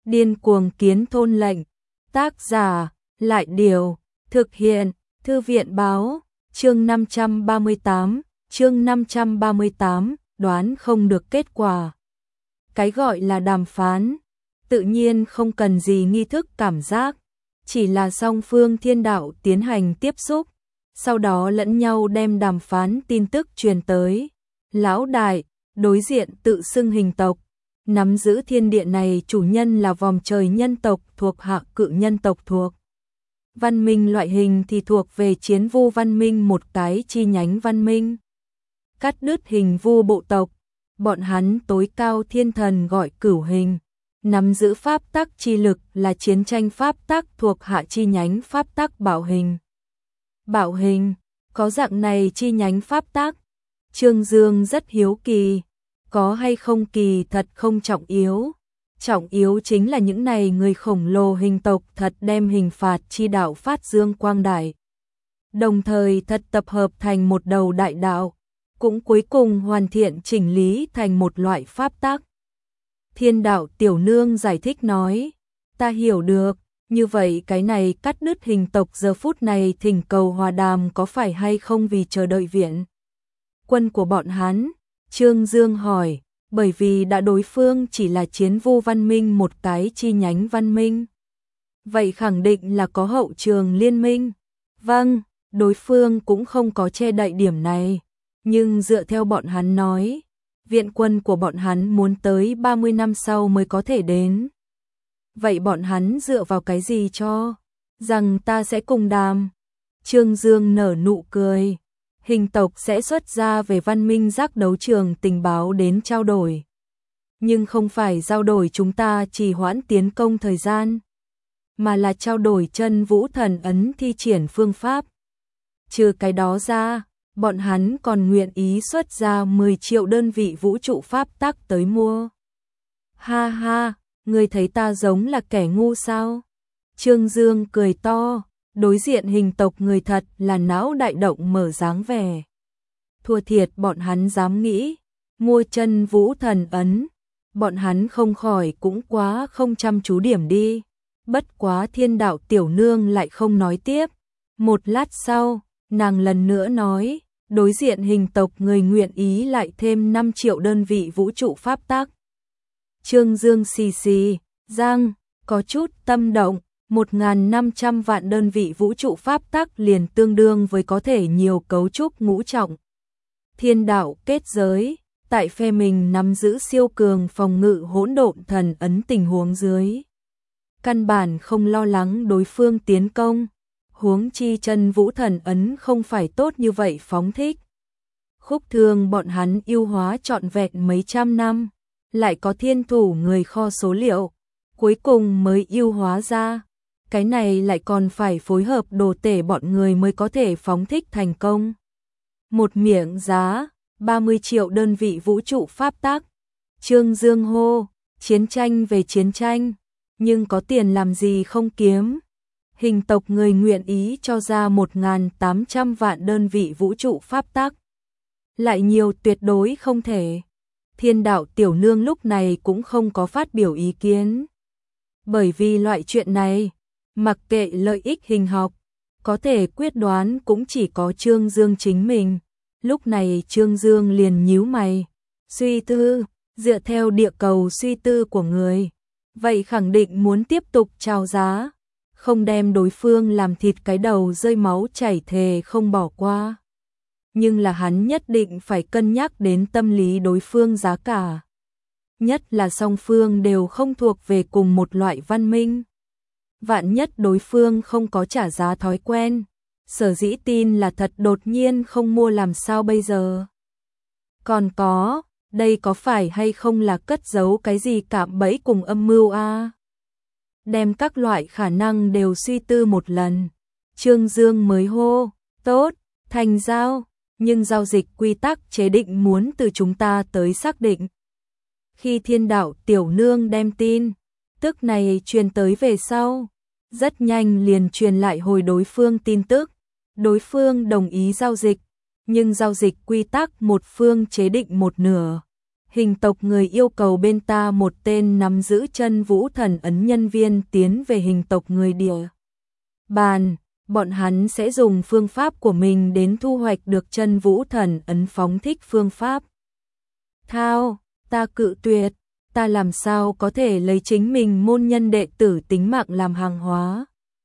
Điên cuồng kiến thôn lệnh. Tác giả, Lại Điều, thực hiện, Thư viện Báo, chương 538, đoán không được kết quả. Cái gọi là đàm phán, tự nhiên không cần gì nghi thức cảm giác, chỉ là song phương thiên đạo tiến hành tiếp xúc, sau đó lẫn nhau đem đàm phán tin tức truyền tới. Lão đại, đối diện tự xưng hình tộc, nắm giữ thiên địa này chủ nhân là vòm trời nhân tộc thuộc hạ cự nhân tộc thuộc văn minh loại hình thì thuộc về chiến vu văn minh một cái chi nhánh văn minh. Cắt đứt hình vu bộ tộc, bọn hắn tối cao thiên thần gọi cửu hình, nắm giữ pháp tắc chi lực là chiến tranh pháp tắc thuộc hạ chi nhánh pháp tắc bảo hình. Bảo hình, có dạng này chi nhánh pháp tắc. Trương Dương rất hiếu kỳ, có hay không kỳ thật không trọng yếu. Trọng yếu chính là những này người khổng lồ hình tộc thật đem hình phạt chi đạo phát dương quang đại. Đồng thời thật tập hợp thành một đầu đại đạo, cũng cuối cùng hoàn thiện chỉnh lý thành một loại pháp tắc. Thiên đạo tiểu nương giải thích nói, ta hiểu được, như vậy cái này cắt đứt hình tộc giờ phút này thỉnh cầu hòa đàm có phải hay không vì chờ đợi viện quân của bọn hắn? Trương Dương hỏi, bởi vì đã đối phương chỉ là chiến vu văn minh một cái chi nhánh văn minh. Vậy khẳng định là có hậu trường liên minh. Vâng, đối phương cũng không có che đậy điểm này, nhưng dựa theo bọn hắn nói, viện quân của bọn hắn muốn tới 30 năm sau mới có thể đến. Vậy bọn hắn dựa vào cái gì cho rằng ta sẽ cùng đàm? Trương Dương nở nụ cười. Hình tộc sẽ xuất ra về văn minh giác đấu trường tình báo đến trao đổi. Nhưng không phải trao đổi chúng ta trì hoãn tiến công thời gian, mà là trao đổi chân vũ thần ấn thi triển phương pháp. Trừ cái đó ra, bọn hắn còn nguyện ý xuất ra 10 triệu đơn vị vũ trụ pháp tắc tới mua. Ha ha, ngươi thấy ta giống là kẻ ngu sao? Trương Dương cười to. Đối diện hình tộc người thật là não đại động mở dáng vẻ. Thua thiệt bọn hắn dám nghĩ, mua chân vũ thần ấn, bọn hắn không khỏi cũng quá không chăm chú điểm đi. Bất quá thiên đạo tiểu nương lại không nói tiếp. Một lát sau, nàng lần nữa nói, đối diện hình tộc người nguyện ý lại thêm 5 triệu đơn vị vũ trụ pháp tắc. Trương Dương xì xì, răng, có chút tâm động. 1.500 vạn đơn vị vũ trụ pháp tắc liền tương đương với có thể nhiều cấu trúc ngũ trọng. Thiên đạo kết giới, tại phe mình nắm giữ siêu cường phòng ngự hỗn độn thần ấn tình huống dưới. Căn bản không lo lắng đối phương tiến công, huống chi chân vũ thần ấn không phải tốt như vậy phóng thích. Khúc thương bọn hắn yêu hóa trọn vẹn mấy trăm năm, lại có thiên thủ người kho số liệu, cuối cùng mới yêu hóa ra. Cái này lại còn phải phối hợp đồ tể bọn người mới có thể phóng thích thành công. Một miệng giá, 30 triệu đơn vị vũ trụ pháp tắc. Trương Dương hô, chiến tranh về chiến tranh, nhưng có tiền làm gì không kiếm. Hình tộc người nguyện ý cho ra 1.800 vạn đơn vị vũ trụ pháp tắc. Lại nhiều tuyệt đối không thể. Thiên đạo tiểu nương lúc này cũng không có phát biểu ý kiến. Bởi vì loại chuyện này, mặc kệ lợi ích hình học, có thể quyết đoán cũng chỉ có Trương Dương chính mình. Lúc này Trương Dương liền nhíu mày, suy tư, dựa theo địa cầu suy tư của người, vậy khẳng định muốn tiếp tục chào giá, không đem đối phương làm thịt cái đầu rơi máu chảy thề không bỏ qua. Nhưng là hắn nhất định phải cân nhắc đến tâm lý đối phương giá cả. Nhất là song phương đều không thuộc về cùng một loại văn minh. Vạn nhất đối phương không có trả giá thói quen, sở dĩ tin là thật đột nhiên không mua làm sao bây giờ. Còn có, đây có phải hay không là cất giấu cái gì cạm bẫy cùng âm mưu a? Đem các loại khả năng đều suy tư một lần. Trương Dương mới hô, tốt, thành giao, nhưng giao dịch quy tắc chế định muốn từ chúng ta tới xác định. Khi thiên đạo tiểu nương đem tin tức này truyền tới về sau, rất nhanh liền truyền lại hồi đối phương tin tức. Đối phương đồng ý giao dịch, nhưng giao dịch quy tắc một phương chế định một nửa, Hình tộc người yêu cầu bên ta một tên nắm giữ chân vũ thần ấn nhân viên tiến về hình tộc người địa bàn, bọn hắn sẽ dùng phương pháp của mình đến thu hoạch được chân vũ thần ấn. Phóng thích phương pháp thao, ta cự tuyệt, ta làm sao có thể lấy chính mình môn nhân đệ tử tính mạng làm hàng hóa.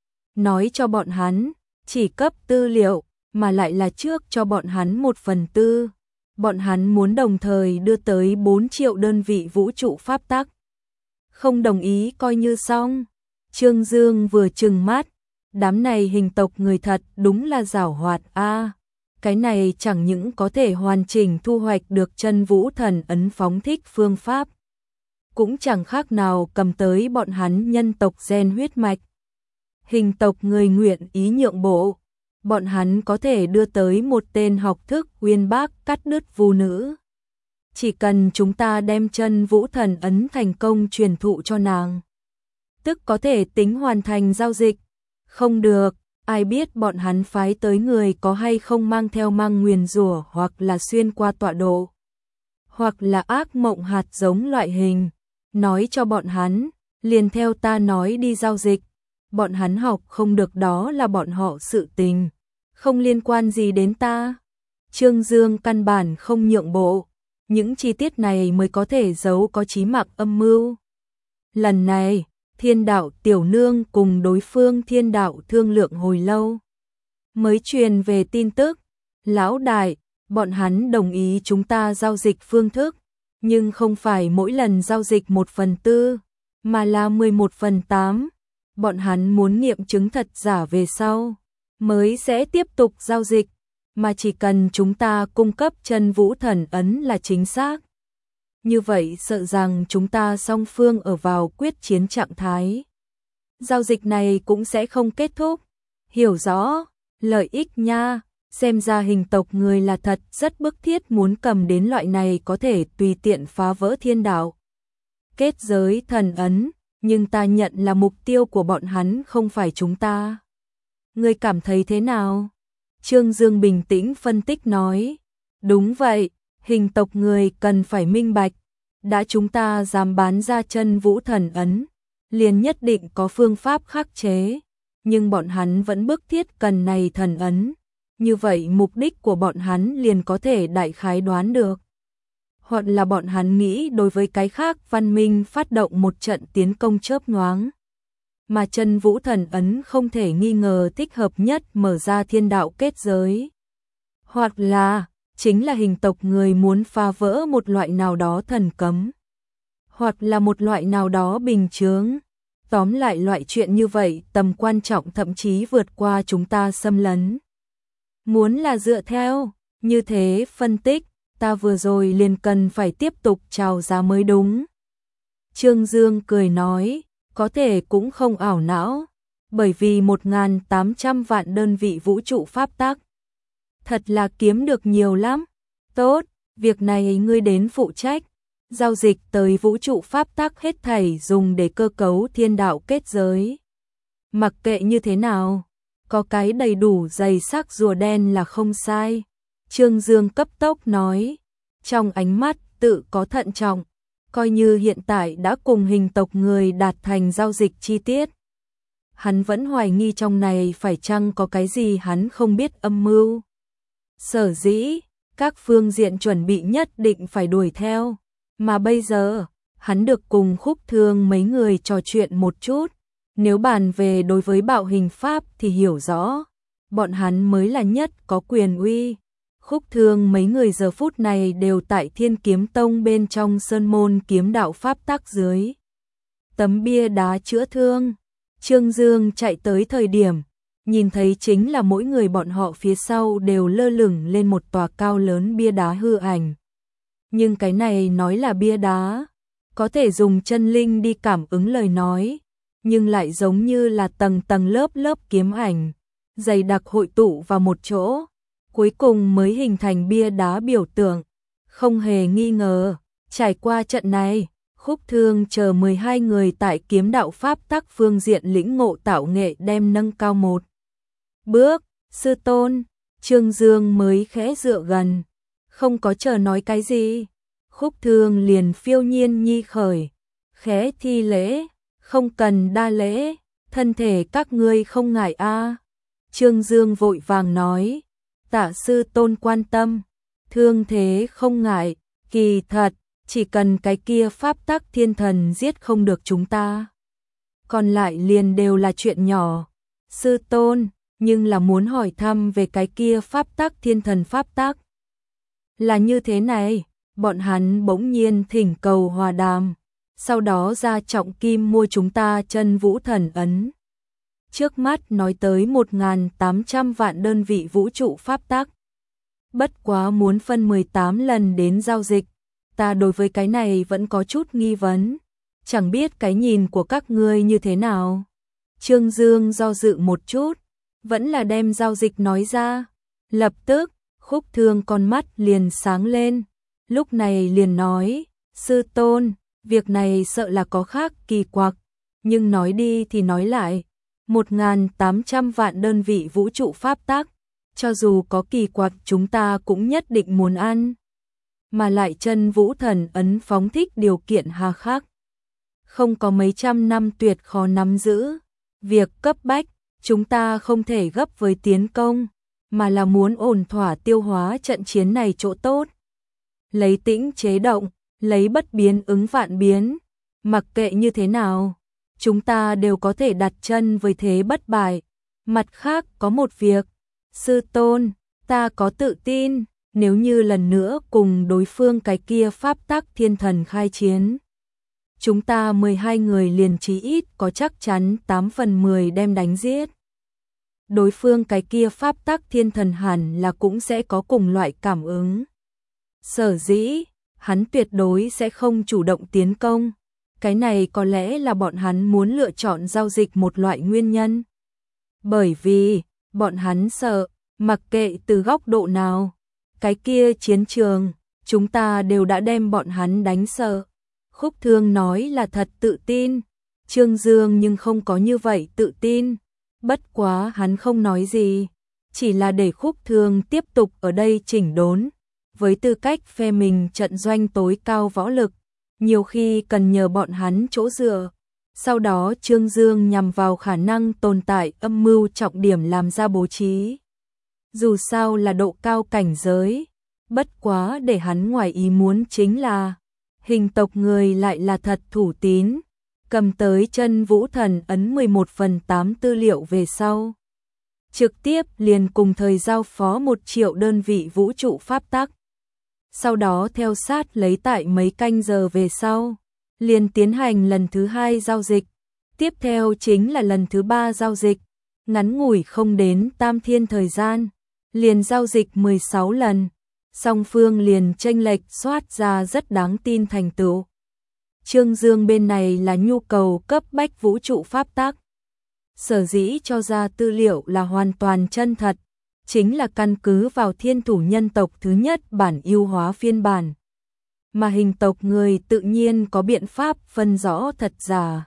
Nói cho bọn hắn, chỉ cấp tư liệu, mà lại là trước cho bọn hắn 1/4. Bọn hắn muốn đồng thời đưa tới 4 triệu đơn vị vũ trụ pháp tắc. Không đồng ý coi như xong. Trương Dương vừa trừng mắt, đám này hình tộc người thật đúng là giảo hoạt a. Cái này chẳng những có thể hoàn chỉnh thu hoạch được chân vũ thần ấn phóng thích phương pháp, cũng chẳng khác nào cầm tới bọn hắn nhân tộc gen huyết mạch. Hình tộc người nguyện ý nhượng bộ, bọn hắn có thể đưa tới một tên học thức uyên bác cắt đứt vu nữ. Chỉ cần chúng ta đem chân vũ thần ấn thành công truyền thụ cho nàng, tức có thể tính hoàn thành giao dịch. Không được, ai biết bọn hắn phái tới người có hay không mang theo mang nguyền rủa hoặc là xuyên qua tọa độ, hoặc là ác mộng hạt giống loại hình. Nói cho bọn hắn, liền theo ta nói đi giao dịch. Bọn hắn học không được đó là bọn họ sự tình, không liên quan gì đến ta. Trương Dương căn bản không nhượng bộ, những chi tiết này mới có thể giấu có chí mạng âm mưu. Lần này, Thiên đạo tiểu nương cùng đối phương Thiên đạo thương lượng hồi lâu, mới truyền về tin tức. Lão đại, bọn hắn đồng ý chúng ta giao dịch phương thức, nhưng không phải mỗi lần giao dịch 1/4, mà là 11/8. Bọn hắn muốn nghiệm chứng thật giả về sau, mới sẽ tiếp tục giao dịch, mà chỉ cần chúng ta cung cấp chân vũ thần ấn là chính xác. Như vậy sợ rằng chúng ta song phương ở vào quyết chiến trạng thái. Giao dịch này cũng sẽ không kết thúc. Hiểu rõ, lợi ích nha, xem ra hình tộc người là thật rất bức thiết muốn cầm đến loại này có thể tùy tiện phá vỡ thiên đạo kết giới thần ấn, nhưng ta nhận là mục tiêu của bọn hắn không phải chúng ta. Ngươi cảm thấy thế nào? Trương Dương bình tĩnh phân tích nói. Đúng vậy, hình tộc người cần phải minh bạch, đã chúng ta dám bán ra chân vũ thần ấn, liền nhất định có phương pháp khắc chế, nhưng bọn hắn vẫn bức thiết cần này thần ấn, như vậy mục đích của bọn hắn liền có thể đại khái đoán được. Hoặc là bọn hắn nghĩ đối với cái khác văn minh phát động một trận tiến công chớp nhoáng, mà chân vũ thần ấn không thể nghi ngờ thích hợp nhất mở ra thiên đạo kết giới. Hoặc là chính là hình tộc người muốn phá vỡ một loại nào đó thần cấm, hoặc là một loại nào đó bình chướng. Tóm lại loại chuyện như vậy tầm quan trọng thậm chí vượt qua chúng ta xâm lấn. Muốn là dựa theo như thế phân tích, ta vừa rồi liền cần phải tiếp tục chào giá mới đúng. Trương Dương cười nói, có thể cũng không ảo não, bởi vì 1.800 vạn đơn vị vũ trụ pháp tắc, thật là kiếm được nhiều lắm. Tốt, việc này ngươi đến phụ trách. Giao dịch tới vũ trụ pháp tắc hết thảy dùng để cơ cấu thiên đạo kết giới. Mặc kệ như thế nào, có cái đầy đủ dày sắc rùa đen là không sai. Trương Dương cấp tốc nói, trong ánh mắt tự có thận trọng, coi như hiện tại đã cùng hình tộc người đạt thành giao dịch chi tiết. Hắn vẫn hoài nghi trong này phải chăng có cái gì hắn không biết âm mưu. Sở dĩ, các phương diện chuẩn bị nhất định phải đuổi theo. Mà bây giờ, hắn được cùng Khúc Thương mấy người trò chuyện một chút. Nếu bàn về đối với bạo hình pháp thì hiểu rõ, bọn hắn mới là nhất có quyền uy. Khúc Thương mấy người giờ phút này đều tại Thiên Kiếm Tông bên trong sơn môn kiếm đạo pháp tắc dưới tấm bia đá chữa thương. Trương Dương chạy tới thời điểm, nhìn thấy chính là mỗi người bọn họ phía sau đều lơ lửng lên một tòa cao lớn bia đá hư ảnh. Nhưng cái này nói là bia đá, có thể dùng chân linh đi cảm ứng lời nói, nhưng lại giống như là tầng tầng lớp lớp kiếm ảnh, dày đặc hội tụ vào một chỗ, cuối cùng mới hình thành bia đá biểu tượng. Không hề nghi ngờ, trải qua trận này, Khúc Thương chờ 12 người tại kiếm đạo pháp tắc phương diện lĩnh ngộ tạo nghệ đem nâng cao một bước. Sư tôn, Trương Dương mới khẽ dựa gần, không có chờ nói cái gì. Khúc Thương liền phiêu nhiên nhi khởi, khẽ thi lễ, không cần đa lễ, thân thể các ngươi không ngại a. Trương Dương vội vàng nói, Tạ sư tôn quan tâm, thương thế không ngại, kỳ thật, chỉ cần cái kia pháp tắc thiên thần giết không được chúng ta. Còn lại liền đều là chuyện nhỏ. Sư tôn, nhưng là muốn hỏi thăm về cái kia pháp tắc thiên thần pháp tắc. Là như thế này, bọn hắn bỗng nhiên thỉnh cầu hòa đàm, sau đó ra trọng kim mua chúng ta chân vũ thần ấn. Trước mắt nói tới 1.800 vạn đơn vị vũ trụ pháp tắc. Bất quá muốn phân 18 lần đến giao dịch, ta đối với cái này vẫn có chút nghi vấn. Chẳng biết cái nhìn của các ngươi như thế nào. Trương Dương do dự một chút, vẫn là đem giao dịch nói ra. Lập tức, Khúc Thương con mắt liền sáng lên, lúc này liền nói, sư tôn, việc này sợ là có khác kỳ quặc, nhưng nói đi thì nói lại, 1.800 vạn đơn vị vũ trụ pháp tắc, cho dù có kỳ quặc chúng ta cũng nhất định muốn ăn. Mà lại chân vũ thần ấn phóng thích điều kiện hà khắc. Không có mấy trăm năm tuyệt khó nắm giữ. Việc cấp bách, chúng ta không thể gấp với tiến công, mà là muốn ổn thỏa tiêu hóa trận chiến này chỗ tốt. Lấy tĩnh chế động, lấy bất biến ứng vạn biến. Mặc kệ như thế nào, chúng ta đều có thể đặt chân với thế bất bại. Mặt khác có một việc, sư tôn, ta có tự tin, nếu như lần nữa cùng đối phương cái kia pháp tắc thiên thần khai chiến, chúng ta 12 người liền chí ít có chắc chắn 8 phần 10 đem đánh giết. Đối phương cái kia pháp tắc thiên thần hẳn là cũng sẽ có cùng loại cảm ứng. Sở dĩ, hắn tuyệt đối sẽ không chủ động tiến công. Cái này có lẽ là bọn hắn muốn lựa chọn giao dịch một loại nguyên nhân. Bởi vì, bọn hắn sợ, mặc kệ từ góc độ nào, cái kia chiến trường, chúng ta đều đã đem bọn hắn đánh sợ. Khúc Thương nói là thật tự tin, Trương Dương nhưng không có như vậy tự tin. Bất quá hắn không nói gì, chỉ là để Khúc Thương tiếp tục ở đây chỉnh đốn. Với tư cách phe mình trận doanh tối cao võ lực, nhiều khi cần nhờ bọn hắn chỗ dựa. Sau đó Trương Dương nhằm vào khả năng tồn tại âm mưu trọng điểm làm ra bố trí. Dù sao là độ cao cảnh giới, bất quá để hắn ngoài ý muốn chính là Hình tộc người lại là thật thủ tín, cầm tới chân vũ thần ấn 11/8 tư liệu về sau. Trực tiếp liền cùng thời giao phó 1 triệu đơn vị vũ trụ pháp tắc. Sau đó theo sát lấy tại mấy canh giờ về sau, liền tiến hành lần thứ 2 giao dịch. Tiếp theo chính là lần thứ 3 giao dịch, ngắn ngủi không đến tam thiên thời gian, liền giao dịch 16 lần. Song phương liền chênh lệch xoát ra rất đáng tin thành tựu. Trương Dương bên này là nhu cầu cấp bách vũ trụ pháp tắc. Sở dĩ cho ra tư liệu là hoàn toàn chân thật, chính là căn cứ vào thiên thủ nhân tộc thứ nhất bản ưu hóa phiên bản. Mà hình tộc người tự nhiên có biện pháp phân rõ thật giả.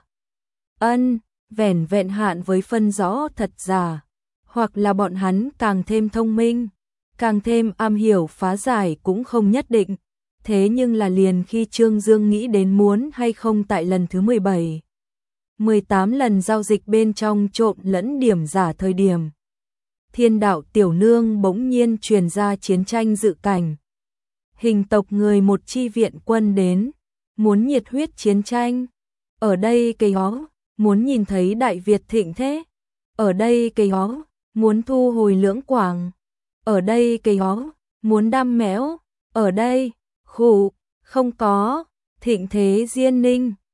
Vẻn vẹn hạn với phân rõ thật giả, hoặc là bọn hắn càng thêm thông minh, càng thêm am hiểu phá giải cũng không nhất định. Thế nhưng là liền khi Trương Dương nghĩ đến muốn hay không tại lần thứ 17, 18 lần giao dịch bên trong trộn lẫn điểm giả thời điểm, Thiên đạo tiểu nương bỗng nhiên truyền ra chiến tranh dự cảnh. Hình tộc người một chi viện quân đến, muốn nhiệt huyết chiến tranh. Ở đây cây hó, muốn nhìn thấy Đại Việt thịnh thế. Ở đây cây hó, muốn thu hồi Lưỡng Quảng. Ở đây cây hó, muốn đam méo. Ở đây, khủ, không có, thịnh thế Diên Ninh.